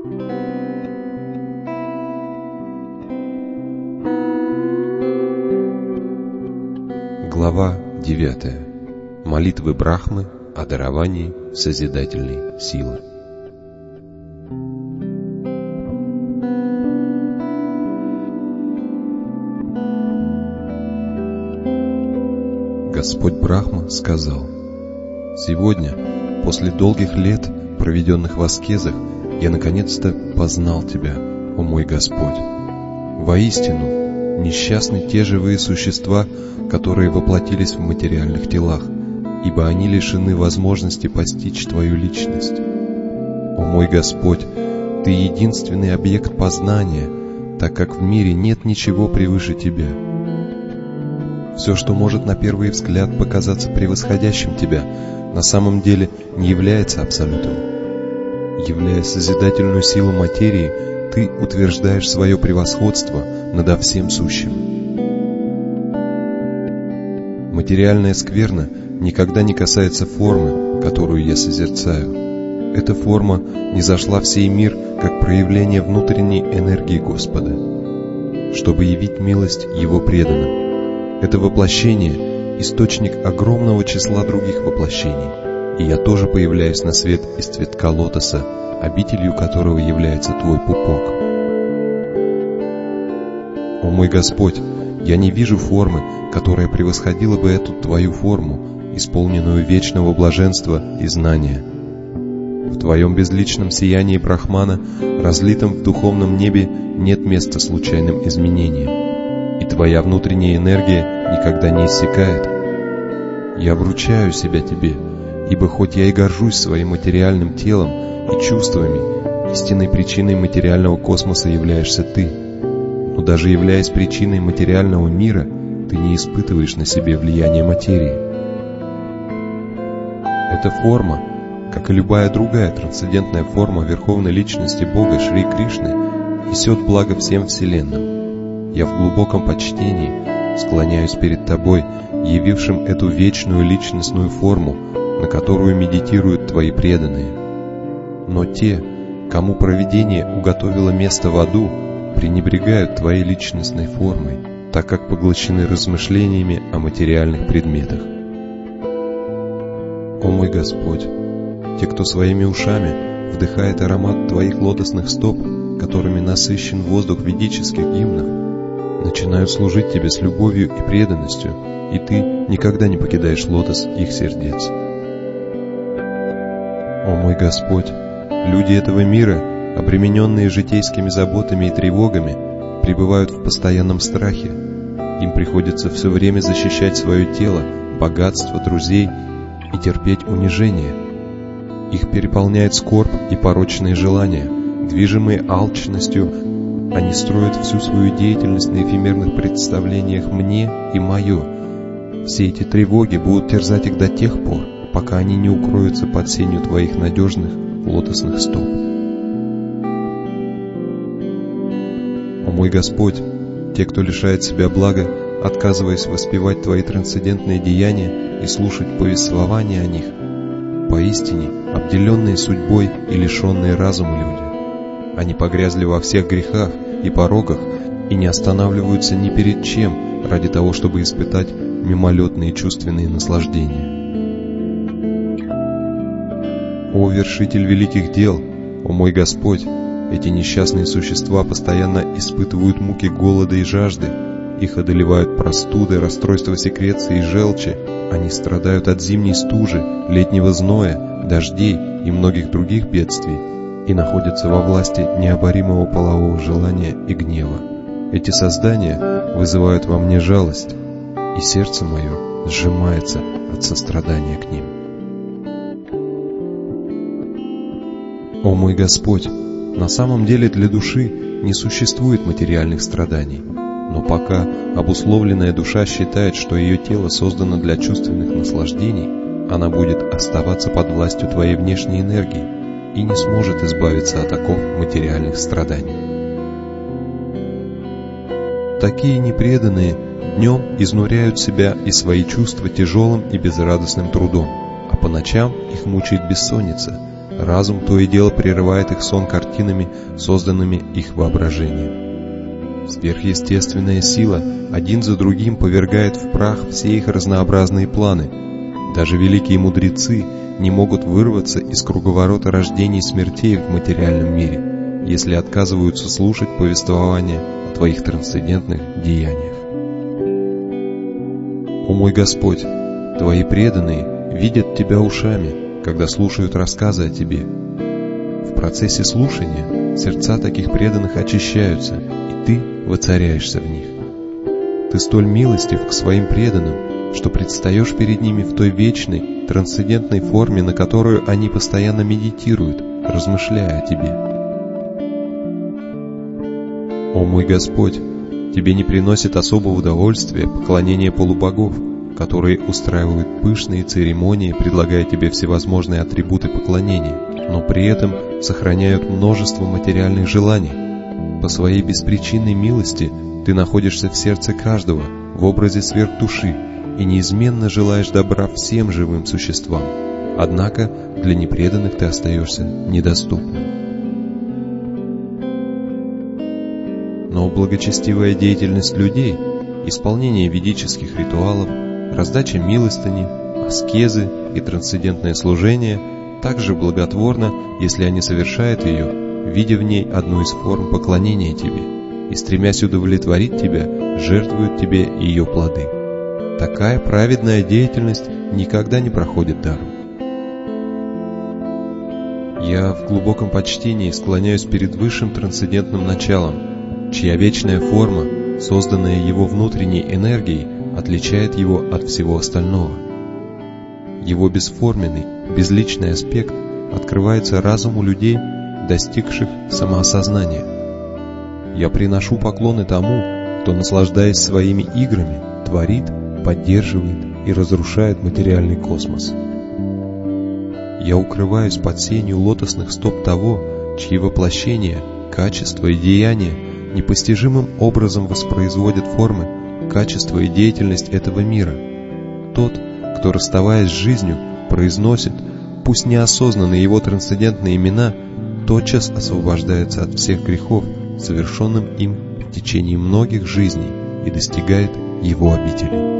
Глава 9. Молитвы Брахмы о даровании созидательной силы. Господь Брахма сказал: «Сегодня, после долгих лет, проведенных в аскезах, я наконец-то познал Тебя, о мой Господь. Воистину, несчастны те живые существа, которые воплотились в материальных телах, ибо они лишены возможности постичь Твою личность. О мой Господь, Ты единственный объект познания, так как в мире нет ничего превыше Тебя. Все, что может на первый взгляд показаться превосходящим Тебя, на самом деле не является абсолютом. Являя созидательную силу материи, Ты утверждаешь свое превосходство надо всем сущим. Материальная скверна никогда не касается формы, которую я созерцаю. Эта форма низошла в сей мир как проявление внутренней энергии Господа, чтобы явить милость Его преданным. Это воплощение — источник огромного числа других воплощений, и я тоже появляюсь на свет из цветка лотоса, обителью которого является Твой пупок. О мой Господь, я не вижу формы, которая превосходила бы эту Твою форму, исполненную вечного блаженства и знания. В Твоем безличном сиянии Брахмана, разлитом в духовном небе, нет места случайным изменениям, и Твоя внутренняя энергия никогда не иссякает. Я вручаю себя Тебе, ибо хоть я и горжусь своим материальным телом и чувствами, истинной причиной материального космоса являешься Ты, но даже являясь причиной материального мира, Ты не испытываешь на себе влияние материи. Эта форма, как и любая другая трансцендентная форма Верховной Личности Бога Шри Кришны, несет благо всем вселенным. Я в глубоком почтении склоняюсь перед Тобой, явившим эту вечную личностную форму, на которую медитируют Твои преданные. Но те, кому провидение уготовило место в аду, пренебрегают Твоей личностной формой, так как поглощены размышлениями о материальных предметах. О мой Господь, те, кто своими ушами вдыхает аромат Твоих лотосных стоп, которыми насыщен воздух ведических гимнов, начинают служить Тебе с любовью и преданностью, и Ты никогда не покидаешь лотос их сердец. О мой Господь, люди этого мира, обремененные житейскими заботами и тревогами, пребывают в постоянном страхе. Им приходится все время защищать свое тело, богатство, друзей и терпеть унижение. Их переполняет скорбь и порочные желания. Движимые алчностью, они строят всю свою деятельность на эфемерных представлениях «мне» и «моё». Все эти тревоги будут терзать их до тех пор, пока они не укроются под сенью Твоих надежных лотосных стоп. О мой Господь, те, кто лишает себя блага, отказываясь воспевать Твои трансцендентные деяния и слушать повествования о них, поистине обделенные судьбой и лишенные разума люди. Они погрязли во всех грехах и пороках и не останавливаются ни перед чем ради того, чтобы испытать мимолетные чувственные наслаждения. О вершитель великих дел, о мой Господь, эти несчастные существа постоянно испытывают муки голода и жажды, их одолевают простуды, расстройства секреции и желчи, они страдают от зимней стужи, летнего зноя, дождей и многих других бедствий, и находятся во власти необоримого полового желания и гнева. Эти создания вызывают во мне жалость, и сердце мое сжимается от сострадания к ним. О мой Господь, на самом деле для души не существует материальных страданий, но пока обусловленная душа считает, что ее тело создано для чувственных наслаждений, она будет оставаться под властью Твоей внешней энергии и не сможет избавиться от оков материальных страданий. Такие непреданные днем изнуряют себя и свои чувства тяжелым и безрадостным трудом, а по ночам их мучает бессонница, Разум то и дело прерывает их сон картинами, созданными их воображением. Сверхъестественная сила один за другим повергает в прах все их разнообразные планы. Даже великие мудрецы не могут вырваться из круговорота рождений и смертей в материальном мире, если отказываются слушать повествование о Твоих трансцендентных деяниях. О мой Господь, Твои преданные видят Тебя ушами, когда слушают рассказы о Тебе. В процессе слушания сердца таких преданных очищаются, и Ты воцаряешься в них. Ты столь милостив к своим преданным, что предстаешь перед ними в той вечной, трансцендентной форме, на которую они постоянно медитируют, размышляя о Тебе. О мой Господь, Тебе не приносит особого удовольствия поклонение полубогов, которые устраивают пышные церемонии, предлагая Тебе всевозможные атрибуты поклонения, но при этом сохраняют множество материальных желаний. По своей беспричинной милости Ты находишься в сердце каждого, в образе сверхдуши, и неизменно желаешь добра всем живым существам. Однако для непреданных Ты остаешься недоступным. Но благочестивая деятельность людей, исполнение ведических ритуалов, раздача милостыни, аскезы и трансцендентное служение также благотворно, если они совершают ее, видя в ней одну из форм поклонения Тебе, и, стремясь удовлетворить Тебя, жертвуют Тебе ее плоды. Такая праведная деятельность никогда не проходит даром. Я в глубоком почтении склоняюсь перед высшим трансцендентным началом, чья вечная форма, созданная его внутренней энергией, отличает его от всего остального. Его бесформенный, безличный аспект открывается разуму людей, достигших самоосознания. Я приношу поклоны тому, кто, наслаждаясь своими играми, творит, поддерживает и разрушает материальный космос. Я укрываюсь под сенью лотосных стоп того, чьи воплощения, качества и деяния непостижимым образом воспроизводят формы, качество и деятельность этого мира. Тот, кто, расставаясь с жизнью, произносит, пусть неосознанно его трансцендентные имена, тотчас освобождается от всех грехов, совершенным им в течение многих жизней, и достигает его обители.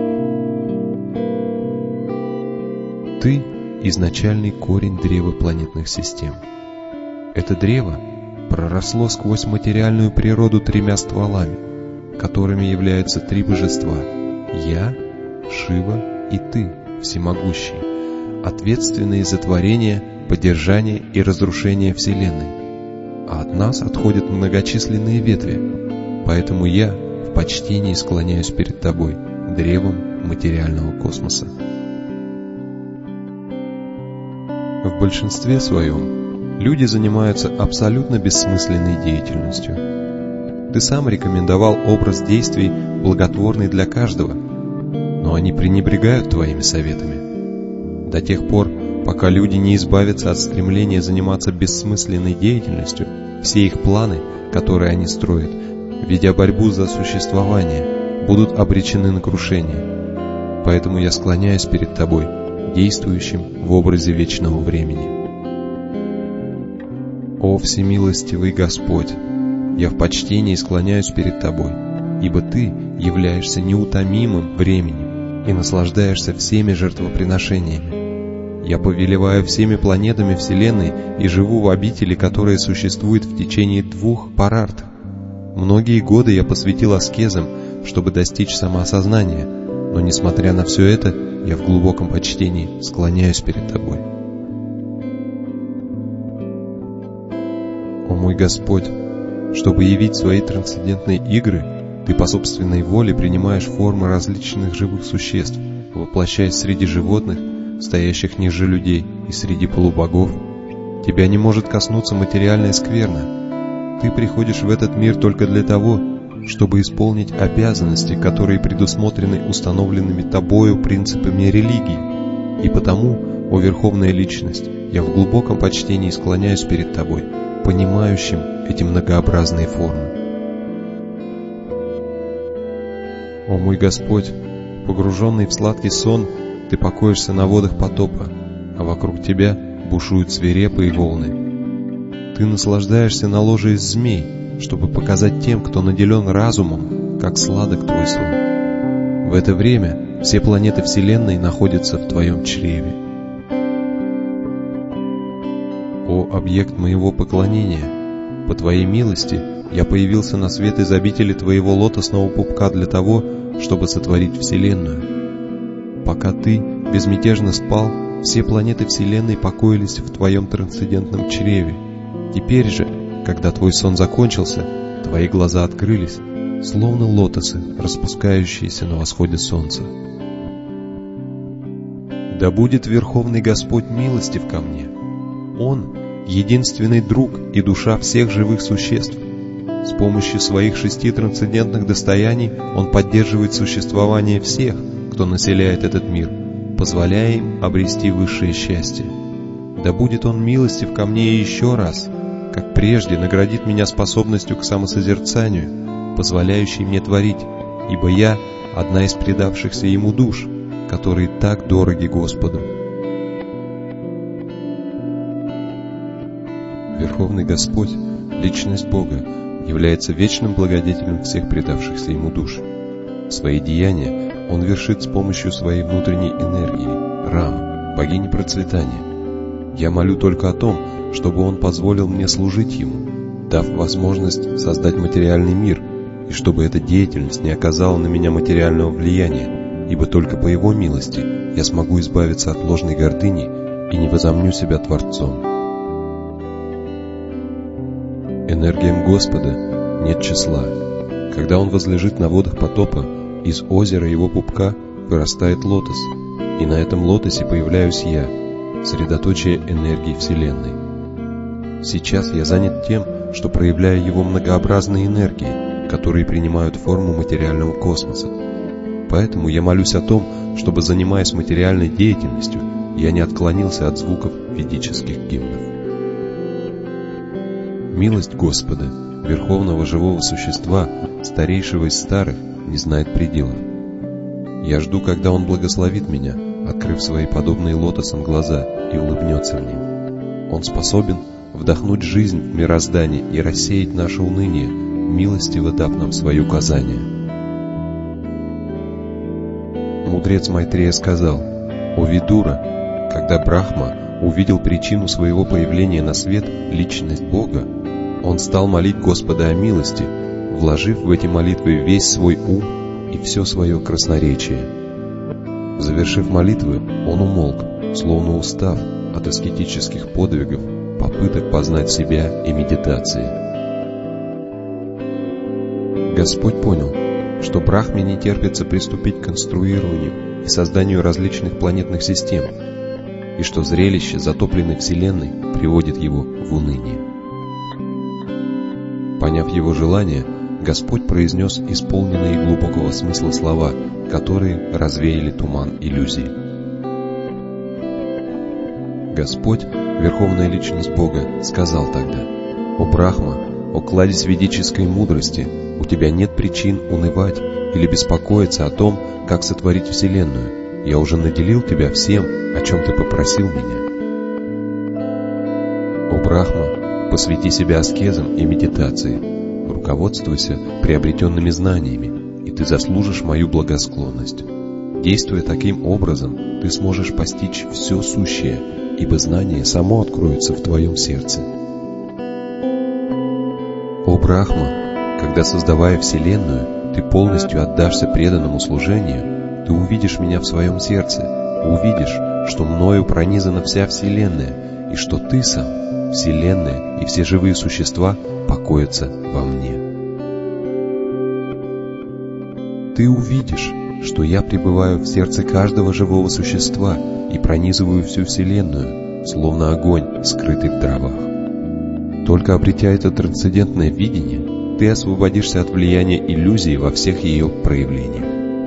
Ты – изначальный корень древа планетных систем. Это древо проросло сквозь материальную природу 3 стволами, которыми являются 3 божества – Я, Шива и Ты, Всемогущий, ответственные за творение, поддержание и разрушение Вселенной. А от нас отходят многочисленные ветви, поэтому я в почтении склоняюсь перед Тобой, древом материального космоса. В большинстве своем люди занимаются абсолютно бессмысленной деятельностью. Ты сам рекомендовал образ действий, благотворный для каждого, но они пренебрегают Твоими советами. До тех пор, пока люди не избавятся от стремления заниматься бессмысленной деятельностью, все их планы, которые они строят, ведя борьбу за существование, будут обречены на крушение. Поэтому я склоняюсь перед Тобой, действующим в образе вечного времени. О всемилостивый Господь! Я в почтении склоняюсь перед Тобой, ибо Ты являешься неутомимым временем и наслаждаешься всеми жертвоприношениями. Я повелеваю всеми планетами Вселенной и живу в обители, которая существует в течение 2 парарт. Многие годы я посвятил аскезам, чтобы достичь самоосознания, но, несмотря на все это, я в глубоком почтении склоняюсь перед Тобой. О мой Господь! Чтобы явить свои трансцендентные игры, Ты по собственной воле принимаешь формы различных живых существ, воплощаясь среди животных, стоящих ниже людей, и среди полубогов. Тебя не может коснуться материальная скверна. Ты приходишь в этот мир только для того, чтобы исполнить обязанности, которые предусмотрены установленными Тобою принципами религии. И потому, о Верховная Личность, я в глубоком почтении склоняюсь перед Тобой, понимающим эти многообразные формы. О мой Господь, погруженный в сладкий сон, Ты покоишься на водах потопа, а вокруг Тебя бушуют свирепые волны. Ты наслаждаешься на ложе из змей, чтобы показать тем, кто наделен разумом, как сладок твой сон. В это время все планеты Вселенной находятся в твоем чреве. О объект моего поклонения, по твоей милости я появился на свет из обители твоего лотосного пупка для того, чтобы сотворить Вселенную. Пока ты безмятежно спал, все планеты Вселенной покоились в твоем трансцендентном чреве. Теперь же, когда твой сон закончился, твои глаза открылись, словно лотосы, распускающиеся на восходе солнца. Да будет Верховный Господь милостив ко мне. Он — единственный друг и душа всех живых существ. С помощью своих 6 трансцендентных достояний Он поддерживает существование всех, кто населяет этот мир, позволяя им обрести высшее счастье. Да будет Он милостив ко мне еще раз, как прежде наградит меня способностью к самосозерцанию, позволяющей мне творить, ибо я — одна из предавшихся Ему душ, которые так дороги Господу. Верховный Господь, Личность Бога, является вечным благодетелем всех предавшихся Ему душ. Свои деяния Он вершит с помощью своей внутренней энергии, Рам, богини процветания. Я молю только о том, чтобы Он позволил мне служить Ему, дав возможность создать материальный мир, и чтобы эта деятельность не оказала на меня материального влияния, ибо только по Его милости я смогу избавиться от ложной гордыни и не возомню себя Творцом. Энергиям Господа нет числа. Когда Он возлежит на водах потопа, из озера Его пупка вырастает лотос, и на этом лотосе появляюсь я, средоточие энергии Вселенной. Сейчас я занят тем, что проявляю Его многообразные энергии, которые принимают форму материального космоса. Поэтому я молюсь о том, чтобы, занимаясь материальной деятельностью, я не отклонился от звуков ведических гимнов. Милость Господа, Верховного Живого Существа, старейшего из старых, не знает пределов. Я жду, когда Он благословит меня, открыв свои подобные лотосам глаза, и улыбнется мне. Он способен вдохнуть жизнь в мироздание и рассеять наше уныние, милостиво дав нам свои указания. Мудрец Майтрея сказал: «О Видура, когда Брахма увидел причину своего появления на свет, личность Бога, он стал молить Господа о милости, вложив в эти молитвы весь свой ум и все свое красноречие. Завершив молитвы, он умолк, словно устав от аскетических подвигов, попыток познать себя и медитации. Господь понял, что Брахме не терпится приступить к конструированию и созданию различных планетных систем, и что зрелище затопленной Вселенной приводит его в уныние. Поняв его желание, Господь произнес исполненные глубокого смысла слова, которые развеяли туман иллюзий. Господь, Верховная Личность Бога, сказал тогда: «О Брахма, о кладезь ведической мудрости, у тебя нет причин унывать или беспокоиться о том, как сотворить Вселенную. Я уже наделил тебя всем, о чем ты попросил меня. О Брахма, посвяти себя аскезам и медитации, руководствуйся приобретенными знаниями, и ты заслужишь мою благосклонность. Действуя таким образом, ты сможешь постичь все сущее, ибо знание само откроется в твоем сердце. О Брахма, когда, создавая Вселенную, ты полностью отдашься преданному служению, ты увидишь меня в своем сердце, увидишь, что мною пронизана вся Вселенная, и что ты сам, Вселенная и все живые существа покоятся во мне. Ты увидишь, что я пребываю в сердце каждого живого существа и пронизываю всю Вселенную, словно огонь, скрытый в дровах. Только обретя это трансцендентное видение, ты освободишься от влияния иллюзии во всех ее проявлениях.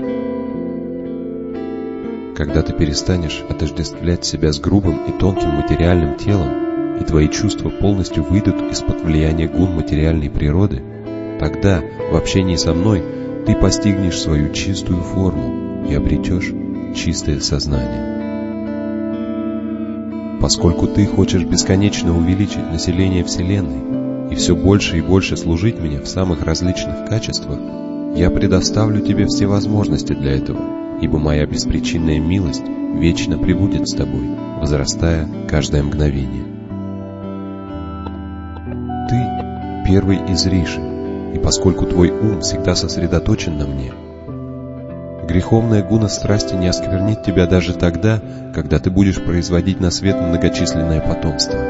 Когда ты перестанешь отождествлять себя с грубым и тонким материальным телом, и твои чувства полностью выйдут из-под влияния гун материальной природы, тогда, в общении со мной, ты постигнешь свою чистую форму и обретешь чистое сознание. Поскольку ты хочешь бесконечно увеличить население Вселенной и все больше и больше служить мне в самых различных качествах, я предоставлю тебе все возможности для этого, ибо моя беспричинная милость вечно пребудет с тобой, возрастая каждое мгновение. Ты первый из Риши, и поскольку твой ум всегда сосредоточен на мне, греховная гуна страсти не осквернит тебя даже тогда, когда ты будешь производить на свет многочисленное потомство.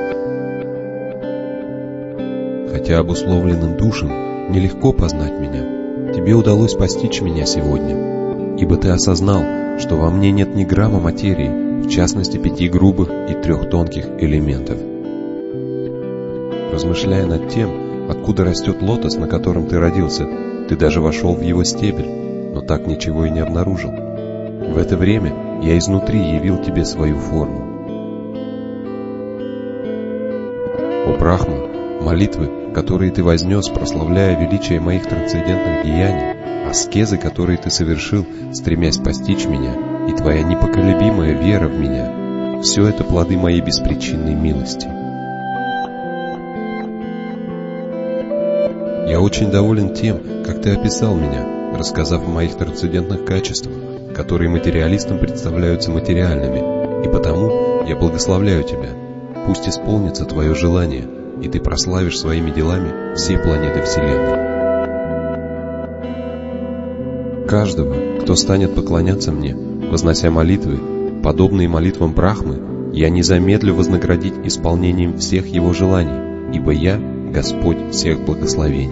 Хотя обусловленным душам нелегко познать меня, тебе удалось постичь меня сегодня, ибо ты осознал, что во мне нет ни грамма материи, в частности 5 грубых и 3 тонких элементов. Размышляя над тем, откуда растет лотос, на котором ты родился, ты даже вошел в его стебель, но так ничего и не обнаружил. В это время я изнутри явил тебе свою форму. О Брахма, молитвы, которые ты вознес, прославляя величие моих трансцендентных деяний, аскезы, которые ты совершил, стремясь постичь меня, и твоя непоколебимая вера в меня, все это плоды моей беспричинной милости. Я очень доволен тем, как ты описал меня, рассказав о моих трансцендентных качествах, которые материалистам представляются материальными, и потому я благословляю тебя. Пусть исполнится твое желание, и ты прославишь своими делами все планеты Вселенной. Каждого, кто станет поклоняться мне, вознося молитвы, подобные молитвам Брахмы, я не замедлю вознаградить исполнением всех его желаний, ибо я — Господь всех благословений.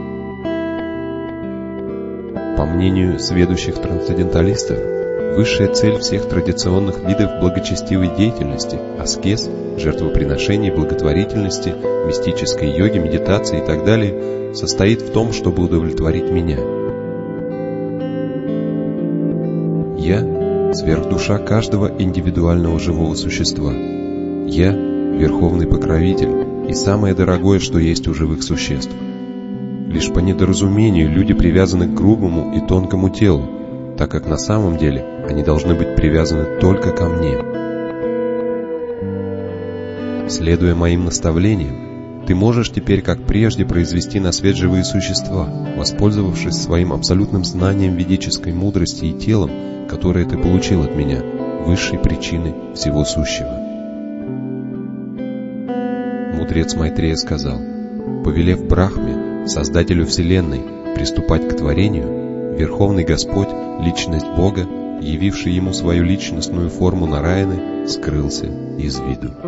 По мнению сведущих трансценденталистов, высшая цель всех традиционных видов благочестивой деятельности, аскез, жертвоприношений, благотворительности, мистической йоги, медитации и так далее, состоит в том, чтобы удовлетворить меня. Я — сверхдуша каждого индивидуального живого существа. Я — верховный покровитель и самое дорогое, что есть у живых существ. Лишь по недоразумению люди привязаны к грубому и тонкому телу, так как на самом деле они должны быть привязаны только ко мне. Следуя моим наставлениям, ты можешь теперь, как прежде, произвести на свет живые существа, воспользовавшись своим абсолютным знанием ведической мудрости и телом, которое ты получил от меня, высшей причины всего сущего. Мудрец Майтрея сказал: повелев Брахме, Создателю Вселенной, приступать к творению, Верховный Господь, Личность Бога, явивший ему свою личностную форму Нараяны, скрылся из виду.